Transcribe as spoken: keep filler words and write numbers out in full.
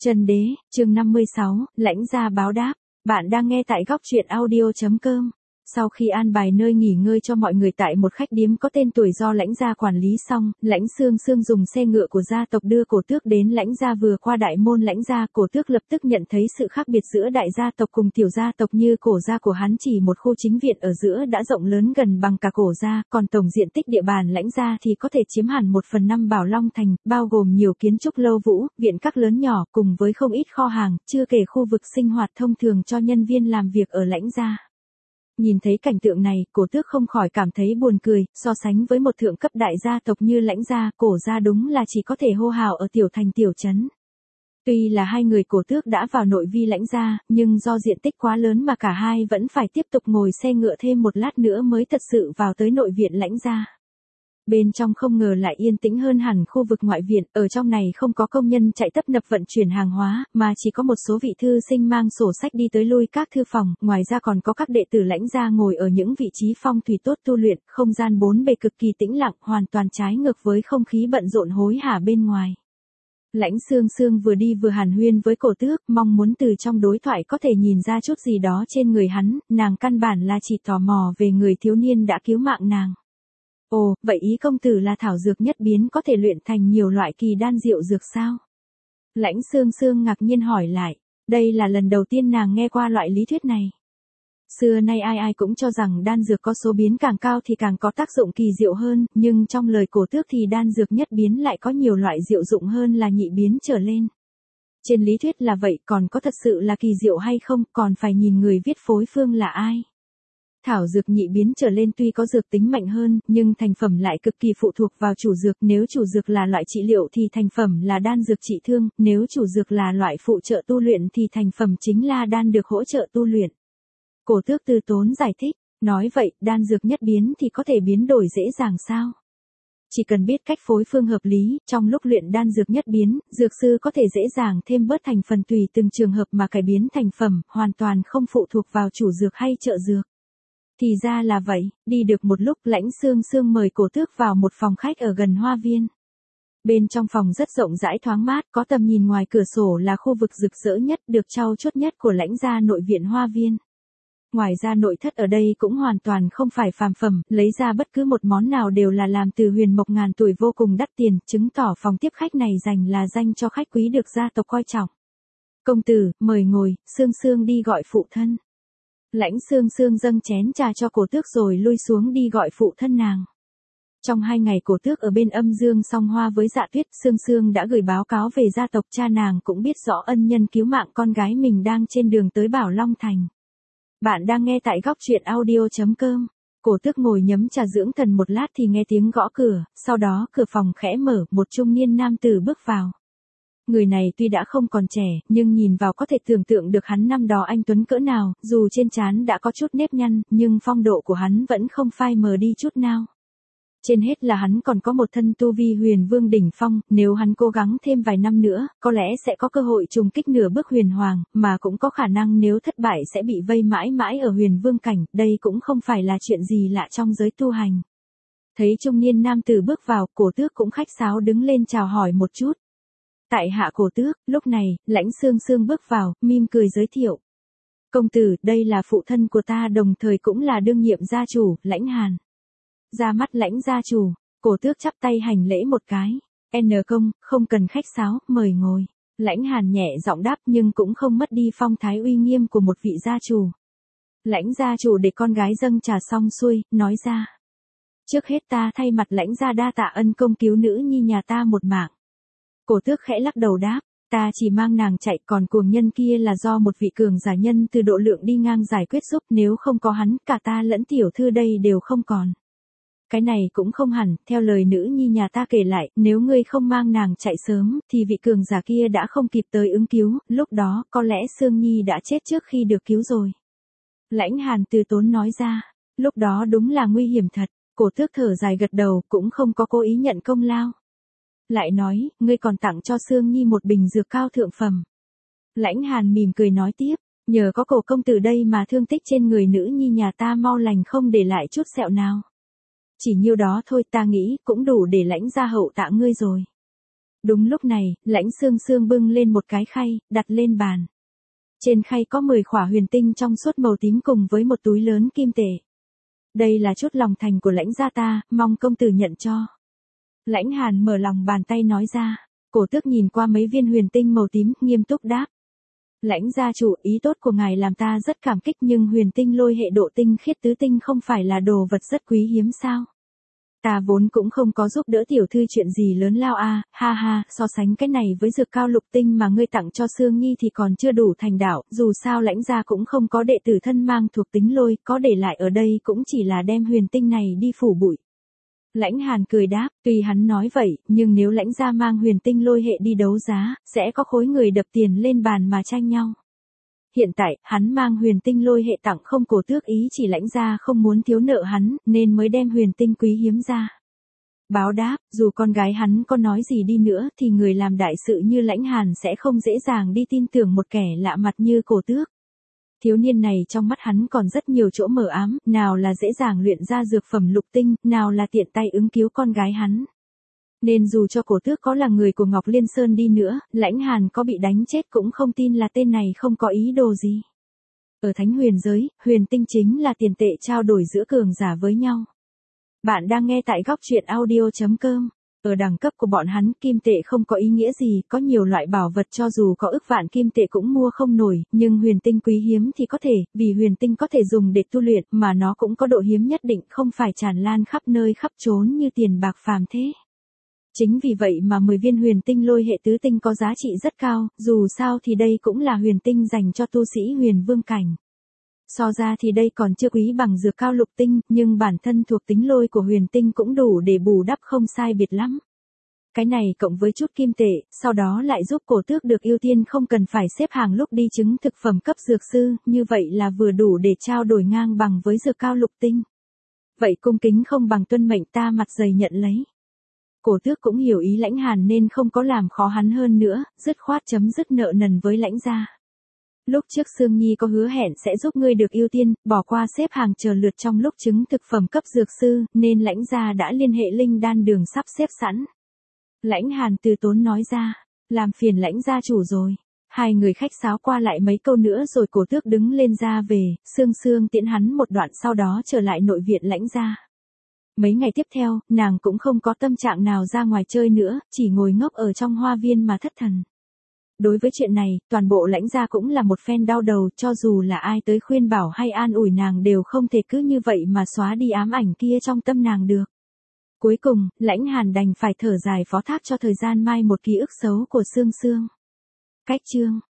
Chân đế, chương năm mươi sáu, lãnh gia báo đáp. Bạn đang nghe tại góc truyện audio chấm com. Sau khi an bài nơi nghỉ ngơi cho mọi người tại một khách điếm có tên tuổi do lãnh gia quản lý xong, lãnh xương xương dùng xe ngựa của gia tộc đưa cổ tước đến lãnh gia. Vừa qua đại môn lãnh gia, cổ tước lập tức nhận thấy sự khác biệt giữa đại gia tộc cùng tiểu gia tộc. Như cổ gia của hắn chỉ một khu chính viện ở giữa đã rộng lớn gần bằng cả cổ gia, còn tổng diện tích địa bàn lãnh gia thì có thể chiếm hẳn một phần năm Bảo Long Thành, bao gồm nhiều kiến trúc lâu vũ, viện các lớn nhỏ cùng với không ít kho hàng, chưa kể khu vực sinh hoạt thông thường cho nhân viên làm việc ở lãnh gia. Nhìn thấy cảnh tượng này, cổ tước không khỏi cảm thấy buồn cười, so sánh với một thượng cấp đại gia tộc như lãnh gia, cổ gia đúng là chỉ có thể hô hào ở tiểu thành tiểu trấn. Tuy là hai người cổ tước đã vào nội vi lãnh gia, nhưng do diện tích quá lớn mà cả hai vẫn phải tiếp tục ngồi xe ngựa thêm một lát nữa mới thật sự vào tới nội viện lãnh gia. Bên trong không ngờ lại yên tĩnh hơn hẳn khu vực ngoại viện, ở trong này không có công nhân chạy tấp nập vận chuyển hàng hóa, mà chỉ có một số vị thư sinh mang sổ sách đi tới lui các thư phòng, ngoài ra còn có các đệ tử lãnh gia ngồi ở những vị trí phong thủy tốt tu luyện, không gian bốn bề cực kỳ tĩnh lặng, hoàn toàn trái ngược với không khí bận rộn hối hả bên ngoài. Lãnh xương xương vừa đi vừa hàn huyên với cổ tước, mong muốn từ trong đối thoại có thể nhìn ra chút gì đó trên người hắn, nàng căn bản là chỉ tò mò về người thiếu niên đã cứu mạng nàng. Ồ, vậy ý công tử là thảo dược nhất biến có thể luyện thành nhiều loại kỳ đan diệu dược sao? Lãnh xương xương ngạc nhiên hỏi lại, đây là lần đầu tiên nàng nghe qua loại lý thuyết này. Xưa nay ai ai cũng cho rằng đan dược có số biến càng cao thì càng có tác dụng kỳ diệu hơn, nhưng trong lời cổ tước thì đan dược nhất biến lại có nhiều loại diệu dụng hơn là nhị biến trở lên. Trên lý thuyết là vậy, còn có thật sự là kỳ diệu hay không, còn phải nhìn người viết phối phương là ai. Thảo dược nhị biến trở lên tuy có dược tính mạnh hơn, nhưng thành phẩm lại cực kỳ phụ thuộc vào chủ dược, nếu chủ dược là loại trị liệu thì thành phẩm là đan dược trị thương, nếu chủ dược là loại phụ trợ tu luyện thì thành phẩm chính là đan được hỗ trợ tu luyện. Cổ tước Tư Tốn giải thích, nói vậy, đan dược nhất biến thì có thể biến đổi dễ dàng sao? Chỉ cần biết cách phối phương hợp lý, trong lúc luyện đan dược nhất biến, dược sư có thể dễ dàng thêm bớt thành phần tùy từng trường hợp mà cải biến thành phẩm, hoàn toàn không phụ thuộc vào chủ dược hay trợ dược. Thì ra là vậy, đi được một lúc lãnh xương xương mời cổ tước vào một phòng khách ở gần hoa viên. Bên trong phòng rất rộng rãi thoáng mát, có tầm nhìn ngoài cửa sổ là khu vực rực rỡ nhất, được trau chuốt nhất của lãnh gia nội viện hoa viên. Ngoài ra nội thất ở đây cũng hoàn toàn không phải phàm phẩm, lấy ra bất cứ một món nào đều là làm từ huyền mộc ngàn tuổi vô cùng đắt tiền, chứng tỏ phòng tiếp khách này dành là danh cho khách quý được gia tộc coi trọng. Công tử, mời ngồi, xương xương đi gọi phụ thân. Lãnh xương xương dâng chén trà cho cổ tước rồi lui xuống đi gọi phụ thân nàng. Trong hai ngày cổ tước ở bên âm dương song hoa với Dạ Tuyết, xương xương đã gửi báo cáo về gia tộc, cha nàng cũng biết rõ ân nhân cứu mạng con gái mình đang trên đường tới Bảo Long Thành. Bạn đang nghe tại góc truyện audio chấm com. Cổ tước ngồi nhấm trà dưỡng thần một lát thì nghe tiếng gõ cửa, sau đó cửa phòng khẽ mở, một trung niên nam tử bước vào. Người này tuy đã không còn trẻ, nhưng nhìn vào có thể tưởng tượng được hắn năm đó anh tuấn cỡ nào, dù trên trán đã có chút nếp nhăn, nhưng phong độ của hắn vẫn không phai mờ đi chút nào. Trên hết là hắn còn có một thân tu vi huyền vương đỉnh phong, nếu hắn cố gắng thêm vài năm nữa, có lẽ sẽ có cơ hội trùng kích nửa bước huyền hoàng, mà cũng có khả năng nếu thất bại sẽ bị vây mãi mãi ở huyền vương cảnh, đây cũng không phải là chuyện gì lạ trong giới tu hành. Thấy trung niên nam tử bước vào, cổ tước cũng khách sáo đứng lên chào hỏi một chút. Tại hạ cổ tước, lúc này, lãnh xương xương bước vào, mỉm cười giới thiệu. Công tử, đây là phụ thân của ta đồng thời cũng là đương nhiệm gia chủ, lãnh hàn. Ra mắt lãnh gia chủ, cổ tước chắp tay hành lễ một cái. N công, không cần khách sáo, mời ngồi. Lãnh hàn nhẹ giọng đáp nhưng cũng không mất đi phong thái uy nghiêm của một vị gia chủ. Lãnh gia chủ để con gái dâng trà xong xuôi, nói ra. Trước hết ta thay mặt lãnh gia đa tạ ân công cứu nữ nhi nhà ta một mạng. Cổ tước khẽ lắc đầu đáp, ta chỉ mang nàng chạy, còn cuồng nhân kia là do một vị cường giả nhân từ độ lượng đi ngang giải quyết giúp, nếu không có hắn, cả ta lẫn tiểu thư đây đều không còn. Cái này cũng không hẳn, theo lời nữ nhi nhà ta kể lại, nếu ngươi không mang nàng chạy sớm, thì vị cường giả kia đã không kịp tới ứng cứu, lúc đó, có lẽ Sương Nhi đã chết trước khi được cứu rồi. Lãnh Hàn Tư Tốn nói ra, lúc đó đúng là nguy hiểm thật, cổ tước thở dài gật đầu, cũng không có cố ý nhận công lao. Lại nói, ngươi còn tặng cho Sương Nhi một bình dược cao thượng phẩm. Lãnh Hàn mỉm cười nói tiếp, nhờ có cổ công tử đây mà thương tích trên người nữ nhi nhà ta mau lành không để lại chút sẹo nào. Chỉ nhiêu đó thôi ta nghĩ cũng đủ để lãnh gia hậu tạ ngươi rồi. Đúng lúc này, Lãnh Sương Sương bưng lên một cái khay, đặt lên bàn. Trên khay có mười khỏa huyền tinh trong suốt màu tím cùng với một túi lớn kim tệ. Đây là chút lòng thành của Lãnh gia ta, mong công tử nhận cho. Lãnh Hàn mở lòng bàn tay nói ra. Cổ tước nhìn qua mấy viên huyền tinh màu tím, nghiêm túc đáp. Lãnh gia chủ, ý tốt của ngài làm ta rất cảm kích, nhưng huyền tinh lôi hệ độ tinh khiết tứ tinh không phải là đồ vật rất quý hiếm sao? Ta vốn cũng không có giúp đỡ tiểu thư chuyện gì lớn lao a, à, ha ha, so sánh cái này với dược cao lục tinh mà ngươi tặng cho Sương Nhi thì còn chưa đủ thành đạo, dù sao Lãnh gia cũng không có đệ tử thân mang thuộc tính lôi, có để lại ở đây cũng chỉ là đem huyền tinh này đi phủ bụi. Lãnh Hàn cười đáp, tuy hắn nói vậy, nhưng nếu Lãnh gia mang huyền tinh lôi hệ đi đấu giá, sẽ có khối người đập tiền lên bàn mà tranh nhau. Hiện tại, hắn mang huyền tinh lôi hệ tặng không cổ tước, ý chỉ Lãnh gia không muốn thiếu nợ hắn, nên mới đem huyền tinh quý hiếm ra. Báo đáp, dù con gái hắn có nói gì đi nữa thì người làm đại sự như Lãnh Hàn sẽ không dễ dàng đi tin tưởng một kẻ lạ mặt như cổ tước. Thiếu niên này trong mắt hắn còn rất nhiều chỗ mờ ám, nào là dễ dàng luyện ra dược phẩm lục tinh, nào là tiện tay ứng cứu con gái hắn. Nên dù cho cổ tước có là người của Ngọc Liên Sơn đi nữa, Lãnh Hàn có bị đánh chết cũng không tin là tên này không có ý đồ gì. Ở Thánh Huyền giới, huyền tinh chính là tiền tệ trao đổi giữa cường giả với nhau. Bạn đang nghe tại góc truyện audio chấm com. Ở đẳng cấp của bọn hắn, kim tệ không có ý nghĩa gì, có nhiều loại bảo vật cho dù có ức vạn kim tệ cũng mua không nổi, nhưng huyền tinh quý hiếm thì có thể, vì huyền tinh có thể dùng để tu luyện, mà nó cũng có độ hiếm nhất định, không phải tràn lan khắp nơi khắp chốn như tiền bạc phàm thế. Chính vì vậy mà mười viên huyền tinh lôi hệ tứ tinh có giá trị rất cao, dù sao thì đây cũng là huyền tinh dành cho tu sĩ huyền vương cảnh. So ra thì đây còn chưa quý bằng dược cao lục tinh, nhưng bản thân thuộc tính lôi của huyền tinh cũng đủ để bù đắp không sai biệt lắm. Cái này cộng với chút kim tệ, sau đó lại giúp cổ tước được ưu tiên không cần phải xếp hàng lúc đi chứng thực phẩm cấp dược sư, như vậy là vừa đủ để trao đổi ngang bằng với dược cao lục tinh. Vậy cung kính không bằng tuân mệnh, ta mặt dày nhận lấy. Cổ tước cũng hiểu ý Lãnh Hàn nên không có làm khó hắn hơn nữa, dứt khoát chấm dứt nợ nần với Lãnh gia. Lúc trước Sương Nhi có hứa hẹn sẽ giúp ngươi được ưu tiên, bỏ qua xếp hàng chờ lượt trong lúc chứng thực phẩm cấp dược sư, nên Lãnh gia đã liên hệ linh đan đường sắp xếp sẵn. Lãnh Hàn từ tốn nói ra, làm phiền Lãnh gia chủ rồi. Hai người khách sáo qua lại mấy câu nữa rồi cổ tước đứng lên ra về, Sương Sương tiễn hắn một đoạn sau đó trở lại nội viện Lãnh gia. Mấy ngày tiếp theo, nàng cũng không có tâm trạng nào ra ngoài chơi nữa, chỉ ngồi ngốc ở trong hoa viên mà thất thần. Đối với chuyện này, toàn bộ Lãnh gia cũng là một phen đau đầu, cho dù là ai tới khuyên bảo hay an ủi nàng đều không thể cứ như vậy mà xóa đi ám ảnh kia trong tâm nàng được. Cuối cùng, Lãnh Hàn đành phải thở dài phó thác cho thời gian mai một ký ức xấu của Sương Sương. Cách chương